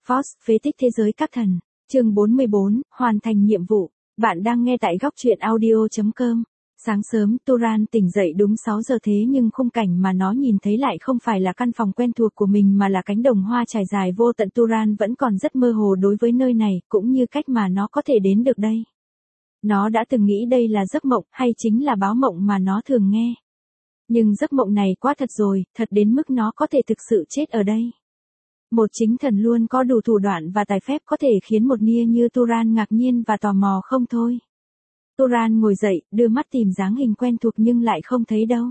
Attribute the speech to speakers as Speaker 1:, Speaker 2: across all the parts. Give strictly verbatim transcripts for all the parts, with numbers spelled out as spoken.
Speaker 1: Force, phế tích thế giới các thần. Chương bốn mươi bốn, hoàn thành nhiệm vụ. Bạn đang nghe tại góc truyện audio chấm com. Sáng sớm, Turan tỉnh dậy đúng sáu giờ thế nhưng khung cảnh mà nó nhìn thấy lại không phải là căn phòng quen thuộc của mình mà là cánh đồng hoa trải dài vô tận. Turan vẫn còn rất mơ hồ đối với nơi này, cũng như cách mà nó có thể đến được đây. Nó đã từng nghĩ đây là giấc mộng hay chính là báo mộng mà nó thường nghe. Nhưng giấc mộng này quá thật rồi, thật đến mức nó có thể thực sự chết ở đây. Một chính thần luôn có đủ thủ đoạn và tài phép có thể khiến một nia như Turan ngạc nhiên và tò mò không thôi. Turan ngồi dậy, đưa mắt tìm dáng hình quen thuộc nhưng lại không thấy đâu.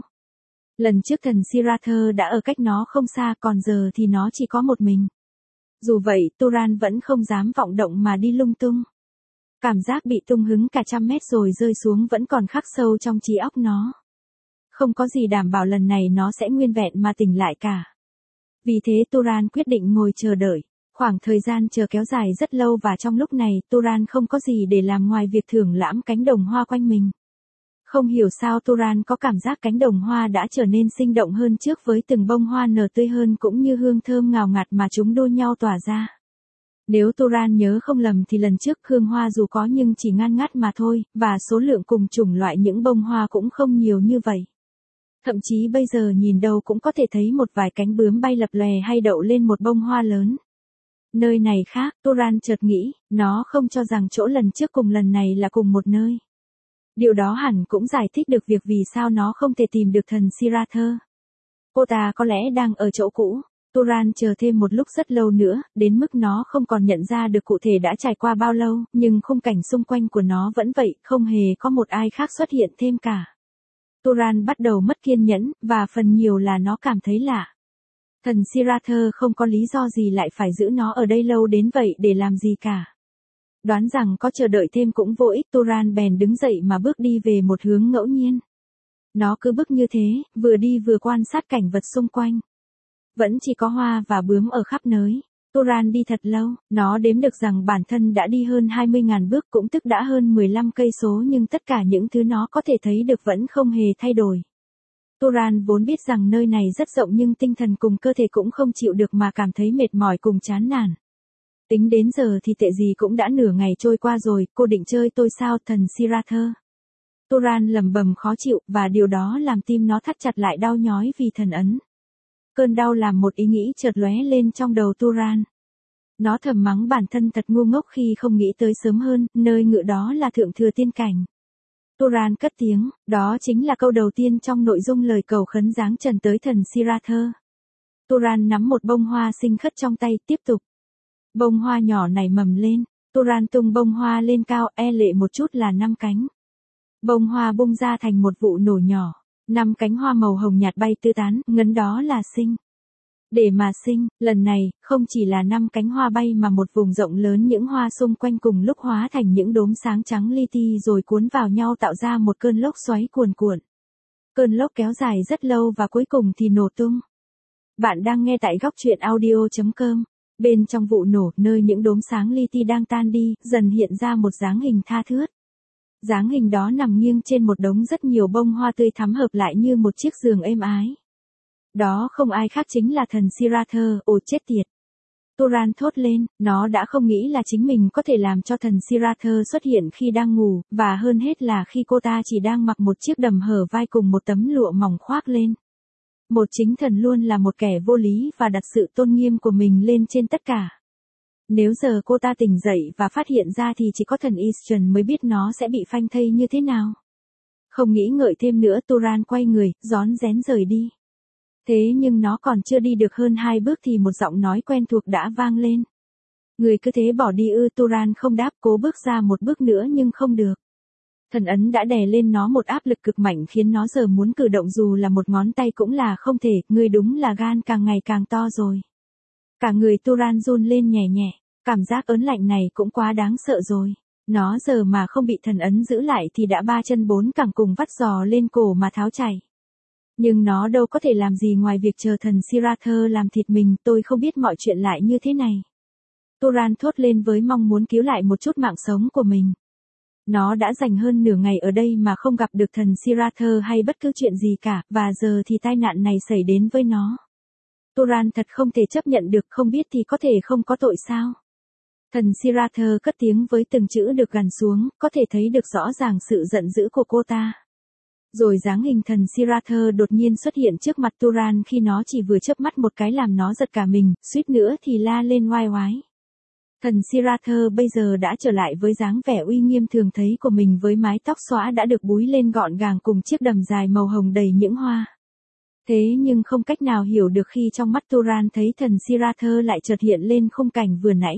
Speaker 1: Lần trước thần Sirather đã ở cách nó không xa, còn giờ thì nó chỉ có một mình. Dù vậy, Turan vẫn không dám vọng động mà đi lung tung. Cảm giác bị tung hứng cả trăm mét rồi rơi xuống vẫn còn khắc sâu trong trí óc nó. Không có gì đảm bảo lần này nó sẽ nguyên vẹn mà tỉnh lại cả. Vì thế Turan quyết định ngồi chờ đợi. Khoảng thời gian chờ kéo dài rất lâu và trong lúc này Turan không có gì để làm ngoài việc thưởng lãm cánh đồng hoa quanh mình. Không hiểu sao Turan có cảm giác cánh đồng hoa đã trở nên sinh động hơn trước với từng bông hoa nở tươi hơn cũng như hương thơm ngào ngạt mà chúng đua nhau tỏa ra. Nếu Turan nhớ không lầm thì lần trước hương hoa dù có nhưng chỉ ngan ngát mà thôi, và số lượng cùng chủng loại những bông hoa cũng không nhiều như vậy. Thậm chí bây giờ nhìn đâu cũng có thể thấy một vài cánh bướm bay lập lòe hay đậu lên một bông hoa lớn. Nơi này khác, Turan chợt nghĩ, nó không cho rằng chỗ lần trước cùng lần này là cùng một nơi. Điều đó hẳn cũng giải thích được việc vì sao nó không thể tìm được thần Sirather. Cô ta có lẽ đang ở chỗ cũ. Turan chờ thêm một lúc rất lâu nữa, đến mức nó không còn nhận ra được cụ thể đã trải qua bao lâu, nhưng khung cảnh xung quanh của nó vẫn vậy, không hề có một ai khác xuất hiện thêm cả. Turan bắt đầu mất kiên nhẫn, và phần nhiều là nó cảm thấy lạ. Thần Sirather không có lý do gì lại phải giữ nó ở đây lâu đến vậy để làm gì cả. Đoán rằng có chờ đợi thêm cũng vô ích, Turan bèn đứng dậy mà bước đi về một hướng ngẫu nhiên. Nó cứ bước như thế, vừa đi vừa quan sát cảnh vật xung quanh. Vẫn chỉ có hoa và bướm ở khắp nơi. Turan đi thật lâu, nó đếm được rằng bản thân đã đi hơn hai mươi nghìn bước, cũng tức đã hơn mười lăm cây số, nhưng tất cả những thứ nó có thể thấy được vẫn không hề thay đổi. Turan vốn biết rằng nơi này rất rộng nhưng tinh thần cùng cơ thể cũng không chịu được mà cảm thấy mệt mỏi cùng chán nản. Tính đến giờ thì tệ gì cũng đã nửa ngày trôi qua rồi, cô định chơi tôi sao thần Sirather? Turan lẩm bẩm khó chịu, và điều đó làm tim nó thắt chặt lại đau nhói vì thần ấn. Cơn đau làm một ý nghĩ chợt lóe lên trong đầu Turan. Nó thầm mắng bản thân thật ngu ngốc khi không nghĩ tới sớm hơn, nơi ngự đó là thượng thừa tiên cảnh. Turan cất tiếng, đó chính là câu đầu tiên trong nội dung lời cầu khấn giáng trần tới thần Sirather. Turan nắm một bông hoa xinh khất trong tay, tiếp tục. Bông hoa nhỏ nảy mầm lên, Turan tung bông hoa lên cao, e lệ một chút là năm cánh. Bông hoa bung ra thành một vụ nổ nhỏ, năm cánh hoa màu hồng nhạt bay tứ tán, ngấn đó là sinh. Để mà sinh, lần này, không chỉ là năm cánh hoa bay mà một vùng rộng lớn những hoa xung quanh cùng lúc hóa thành những đốm sáng trắng li ti rồi cuốn vào nhau tạo ra một cơn lốc xoáy cuồn cuộn. Cơn lốc kéo dài rất lâu và cuối cùng thì nổ tung. Bạn đang nghe tại góc truyện audio chấm com. Bên trong vụ nổ, nơi những đốm sáng li ti đang tan đi, dần hiện ra một dáng hình tha thướt. Dáng hình đó nằm nghiêng trên một đống rất nhiều bông hoa tươi thắm hợp lại như một chiếc giường êm ái. Đó không ai khác chính là thần Sirather. Ồ chết tiệt! Turan thốt lên, nó đã không nghĩ là chính mình có thể làm cho thần Sirather xuất hiện khi đang ngủ, và hơn hết là khi cô ta chỉ đang mặc một chiếc đầm hở vai cùng một tấm lụa mỏng khoác lên. Một chính thần luôn là một kẻ vô lý và đặt sự tôn nghiêm của mình lên trên tất cả. Nếu giờ cô ta tỉnh dậy và phát hiện ra thì chỉ có thần Eastern mới biết nó sẽ bị phanh thây như thế nào. Không nghĩ ngợi thêm nữa, Turan quay người, rón rén rời đi. Thế nhưng nó còn chưa đi được hơn hai bước thì một giọng nói quen thuộc đã vang lên. Người cứ thế bỏ đi ư? Turan không đáp, cố bước ra một bước nữa nhưng không được. Thần ấn đã đè lên nó một áp lực cực mạnh khiến nó giờ muốn cử động dù là một ngón tay cũng là không thể. Người đúng là gan càng ngày càng to rồi. Cả người Turan run lên nhẹ nhẹ, cảm giác ớn lạnh này cũng quá đáng sợ rồi. Nó giờ mà không bị thần ấn giữ lại thì đã ba chân bốn cẳng cùng vắt giò lên cổ mà tháo chạy. Nhưng nó đâu có thể làm gì ngoài việc chờ thần Sirather làm thịt mình. Tôi không biết mọi chuyện lại như thế này. Turan thốt lên với mong muốn cứu lại một chút mạng sống của mình. Nó đã dành hơn nửa ngày ở đây mà không gặp được thần Sirather hay bất cứ chuyện gì cả, và giờ thì tai nạn này xảy đến với nó. Turan thật không thể chấp nhận được, không biết thì có thể không có tội sao? Thần Sirather cất tiếng với từng chữ được gằn xuống, có thể thấy được rõ ràng sự giận dữ của cô ta. Rồi dáng hình thần Sirather đột nhiên xuất hiện trước mặt Turan khi nó chỉ vừa chớp mắt một cái làm nó giật cả mình, suýt nữa thì la lên oai oái. Thần Sirather bây giờ đã trở lại với dáng vẻ uy nghiêm thường thấy của mình với mái tóc xõa đã được búi lên gọn gàng cùng chiếc đầm dài màu hồng đầy những hoa. Thế nhưng không cách nào hiểu được khi trong mắt Turan thấy thần Sirather lại chợt hiện lên khung cảnh vừa nãy.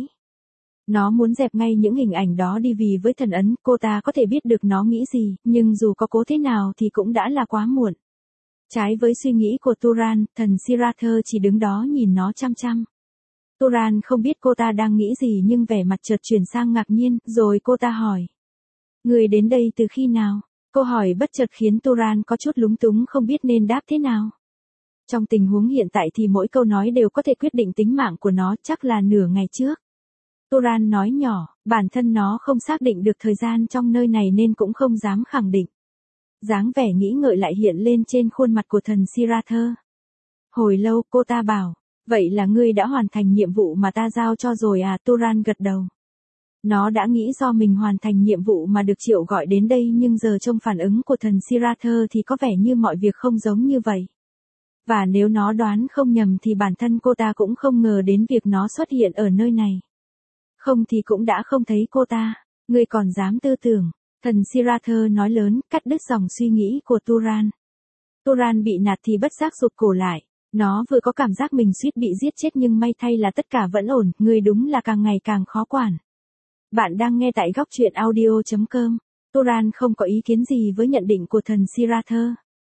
Speaker 1: Nó muốn dẹp ngay những hình ảnh đó đi vì với thần ấn cô ta có thể biết được nó nghĩ gì, nhưng dù có cố thế nào thì cũng đã là quá muộn. Trái với suy nghĩ của Turan, thần Sirather chỉ đứng đó nhìn nó chăm chăm. Turan không biết cô ta đang nghĩ gì nhưng vẻ mặt chợt chuyển sang ngạc nhiên, rồi cô ta hỏi. Người đến đây từ khi nào? Câu hỏi bất chợt khiến Turan có chút lúng túng không biết nên đáp thế nào. Trong tình huống hiện tại thì mỗi câu nói đều có thể quyết định tính mạng của nó, chắc là nửa ngày trước. Turan nói nhỏ, bản thân nó không xác định được thời gian trong nơi này nên cũng không dám khẳng định. Dáng vẻ nghĩ ngợi lại hiện lên trên khuôn mặt của thần Sirather. Hồi lâu cô ta bảo, vậy là ngươi đã hoàn thành nhiệm vụ mà ta giao cho rồi à? Turan gật đầu. Nó đã nghĩ do mình hoàn thành nhiệm vụ mà được triệu gọi đến đây nhưng giờ trong phản ứng của thần Sirather thì có vẻ như mọi việc không giống như vậy. Và nếu nó đoán không nhầm thì bản thân cô ta cũng không ngờ đến việc nó xuất hiện ở nơi này. Không thì cũng đã không thấy cô ta. Ngươi còn dám tư tưởng. Thần Sirather nói lớn, cắt đứt dòng suy nghĩ của Turan. Turan bị nạt thì bất giác rụt cổ lại. Nó vừa có cảm giác mình suýt bị giết chết nhưng may thay là tất cả vẫn ổn, ngươi đúng là càng ngày càng khó quản. Bạn đang nghe tại góc truyện audio chấm com. Turan không có ý kiến gì với nhận định của thần Sirather.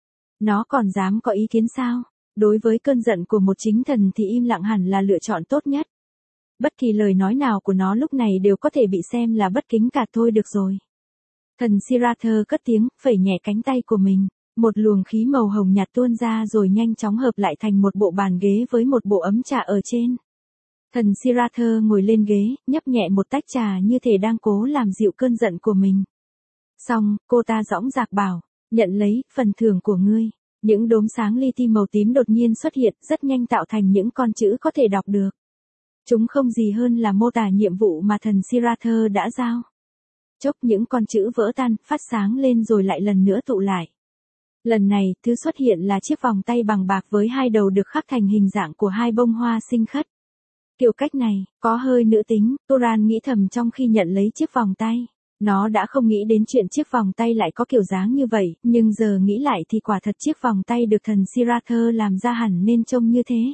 Speaker 1: Nó còn dám có ý kiến sao? Đối với cơn giận của một chính thần thì im lặng hẳn là lựa chọn tốt nhất. Bất kỳ lời nói nào của nó lúc này đều có thể bị xem là bất kính cả thôi được rồi. Thần Sirather cất tiếng, phẩy nhẹ cánh tay của mình. Một luồng khí màu hồng nhạt tuôn ra rồi nhanh chóng hợp lại thành một bộ bàn ghế với một bộ ấm trà ở trên. Thần Sirather ngồi lên ghế, nhấp nhẹ một tách trà như thể đang cố làm dịu cơn giận của mình. Xong, cô ta dõng dạc bảo, nhận lấy phần thưởng của ngươi. Những đốm sáng li ti màu tím đột nhiên xuất hiện, rất nhanh tạo thành những con chữ có thể đọc được. Chúng không gì hơn là mô tả nhiệm vụ mà thần Sirather đã giao. Chốc những con chữ vỡ tan, phát sáng lên rồi lại lần nữa tụ lại. Lần này, thứ xuất hiện là chiếc vòng tay bằng bạc với hai đầu được khắc thành hình dạng của hai bông hoa xinh khất. Kiểu cách này, có hơi nữ tính, Turan nghĩ thầm trong khi nhận lấy chiếc vòng tay. Nó đã không nghĩ đến chuyện chiếc vòng tay lại có kiểu dáng như vậy, nhưng giờ nghĩ lại thì quả thật chiếc vòng tay được thần Sirather làm ra hẳn nên trông như thế.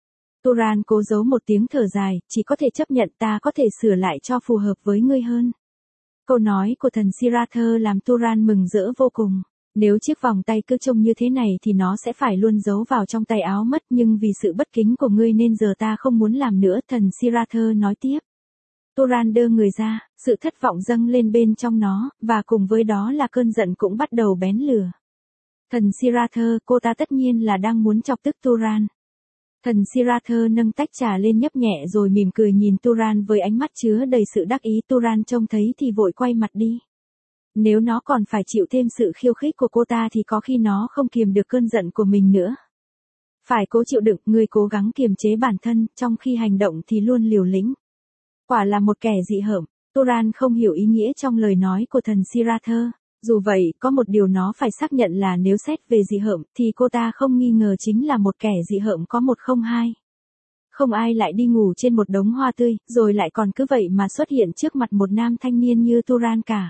Speaker 1: Turan cố giấu một tiếng thở dài, chỉ có thể chấp nhận ta có thể sửa lại cho phù hợp với ngươi hơn. Câu nói của thần Sirather làm Turan mừng rỡ vô cùng. Nếu chiếc vòng tay cứ trông như thế này thì nó sẽ phải luôn giấu vào trong tay áo mất nhưng vì sự bất kính của ngươi nên giờ ta không muốn làm nữa, thần Sirather nói tiếp. Turan đơ người ra, sự thất vọng dâng lên bên trong nó, và cùng với đó là cơn giận cũng bắt đầu bén lửa. Thần Sirather, cô ta tất nhiên là đang muốn chọc tức Turan. Thần Sirather nâng tách trà lên nhấp nhẹ rồi mỉm cười nhìn Turan với ánh mắt chứa đầy sự đắc ý. Turan trông thấy thì vội quay mặt đi. Nếu nó còn phải chịu thêm sự khiêu khích của cô ta thì có khi nó không kiềm được cơn giận của mình nữa. Phải cố chịu đựng, ngươi cố gắng kiềm chế bản thân, trong khi hành động thì luôn liều lĩnh. Quả là một kẻ dị hợm. Turan không hiểu ý nghĩa trong lời nói của thần Sirather. Dù vậy, có một điều nó phải xác nhận là nếu xét về dị hợm, thì cô ta không nghi ngờ chính là một kẻ dị hợm có một không hai. Không ai lại đi ngủ trên một đống hoa tươi, rồi lại còn cứ vậy mà xuất hiện trước mặt một nam thanh niên như Turan cả.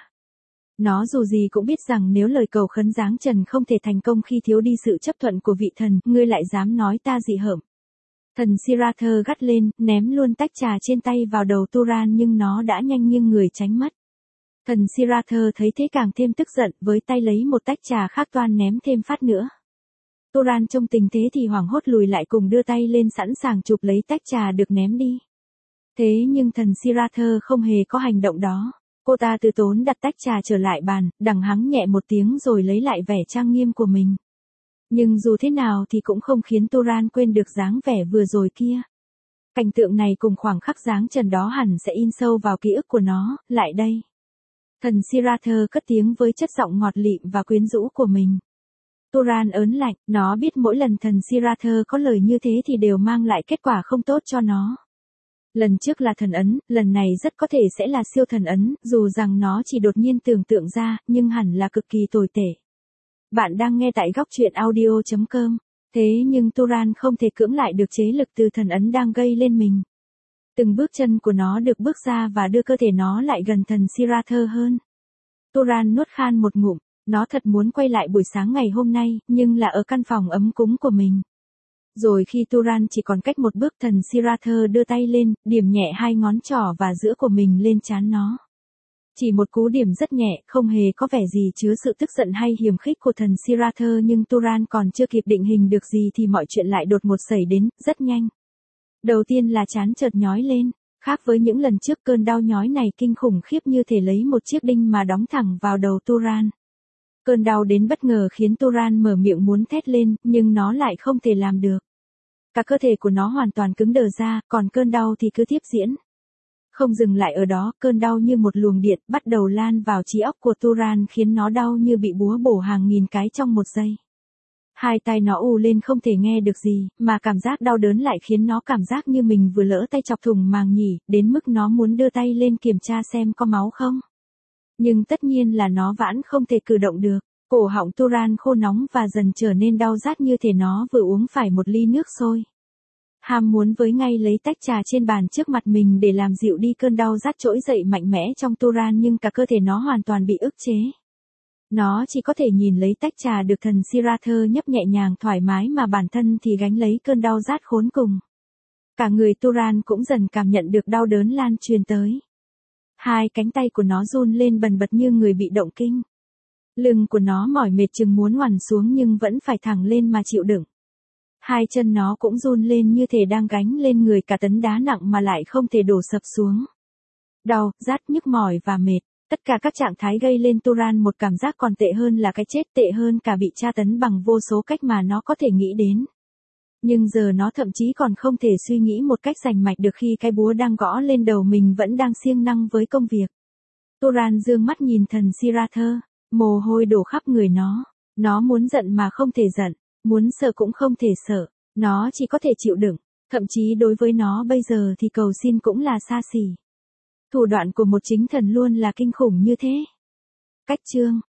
Speaker 1: Nó dù gì cũng biết rằng nếu lời cầu khấn giáng trần không thể thành công khi thiếu đi sự chấp thuận của vị thần, ngươi lại dám nói ta dị hợm. Thần Sirather gắt lên, ném luôn tách trà trên tay vào đầu Turan nhưng nó đã nhanh nghiêng người tránh mất. Thần Sirather thấy thế càng thêm tức giận, với tay lấy một tách trà khác toan ném thêm phát nữa. Turan trông tình thế thì hoảng hốt lùi lại cùng đưa tay lên sẵn sàng chụp lấy tách trà được ném đi. Thế nhưng thần Sirather không hề có hành động đó. Cô ta từ tốn đặt tách trà trở lại bàn, đằng hắng nhẹ một tiếng rồi lấy lại vẻ trang nghiêm của mình. Nhưng dù thế nào thì cũng không khiến Turan quên được dáng vẻ vừa rồi kia. Cảnh tượng này cùng khoảng khắc dáng trần đó hẳn sẽ in sâu vào ký ức của nó. Lại đây. Thần Sirather cất tiếng với chất giọng ngọt lịm và quyến rũ của mình. Turan ớn lạnh, nó biết mỗi lần thần Sirathơ có lời như thế thì đều mang lại kết quả không tốt cho nó. Lần trước là thần ấn, lần này rất có thể sẽ là siêu thần ấn, dù rằng nó chỉ đột nhiên tưởng tượng ra, nhưng hẳn là cực kỳ tồi tệ. Bạn đang nghe tại góc truyện audio chấm com. Thế nhưng Turan không thể cưỡng lại được chế lực từ thần ấn đang gây lên mình. Từng bước chân của nó được bước ra và đưa cơ thể nó lại gần thần Sirathơ hơn. Turan nuốt khan một ngụm, nó thật muốn quay lại buổi sáng ngày hôm nay, nhưng là ở căn phòng ấm cúng của mình. Rồi khi Turan chỉ còn cách một bước, thần Sirathơ đưa tay lên, điểm nhẹ hai ngón trỏ và giữa của mình lên trán nó. Chỉ một cú điểm rất nhẹ, không hề có vẻ gì chứa sự tức giận hay hiềm khích của thần Sirathơ, nhưng Turan còn chưa kịp định hình được gì thì mọi chuyện lại đột ngột xảy đến, rất nhanh. Đầu tiên là trán chợt nhói lên, khác với những lần trước, cơn đau nhói này kinh khủng khiếp, như thể lấy một chiếc đinh mà đóng thẳng vào đầu Turan. Cơn đau đến bất ngờ khiến Turan mở miệng muốn thét lên, nhưng nó lại không thể làm được. Cả cơ thể của nó hoàn toàn cứng đờ ra, còn cơn đau thì cứ tiếp diễn. Không dừng lại ở đó, cơn đau như một luồng điện bắt đầu lan vào trí óc của Turan, khiến nó đau như bị búa bổ hàng nghìn cái trong một giây. Hai tai nó u lên không thể nghe được gì, mà cảm giác đau đớn lại khiến nó cảm giác như mình vừa lỡ tay chọc thủng màng nhĩ, đến mức nó muốn đưa tay lên kiểm tra xem có máu không. Nhưng tất nhiên là nó vẫn không thể cử động được. Cổ họng Turan khô nóng và dần trở nên đau rát, như thể nó vừa uống phải một ly nước sôi. Ham muốn với ngay lấy tách trà trên bàn trước mặt mình để làm dịu đi cơn đau rát trỗi dậy mạnh mẽ trong Turan, nhưng cả cơ thể nó hoàn toàn bị ức chế. Nó chỉ có thể nhìn lấy tách trà được thần Sirathơ nhấp nhẹ nhàng thoải mái, mà bản thân thì gánh lấy cơn đau rát khốn cùng. Cả người Turan cũng dần cảm nhận được đau đớn lan truyền tới. Hai cánh tay của nó run lên bần bật như người bị động kinh. Lưng của nó mỏi mệt chừng muốn oằn xuống, nhưng vẫn phải thẳng lên mà chịu đựng. Hai chân nó cũng run lên như thể đang gánh lên người cả tấn đá nặng mà lại không thể đổ sập xuống. Đau, rát, nhức mỏi và mệt. Tất cả các trạng thái gây lên Turan một cảm giác còn tệ hơn là cái chết, tệ hơn cả bị tra tấn bằng vô số cách mà nó có thể nghĩ đến. Nhưng giờ nó thậm chí còn không thể suy nghĩ một cách rành mạch được khi cái búa đang gõ lên đầu mình vẫn đang siêng năng với công việc. Turan dương mắt nhìn thần Sirathơ, mồ hôi đổ khắp người nó. Nó muốn giận mà không thể giận, muốn sợ cũng không thể sợ, nó chỉ có thể chịu đựng. Thậm chí đối với nó bây giờ thì cầu xin cũng là xa xỉ. Thủ đoạn của một chính thần luôn là kinh khủng như thế. Cách chương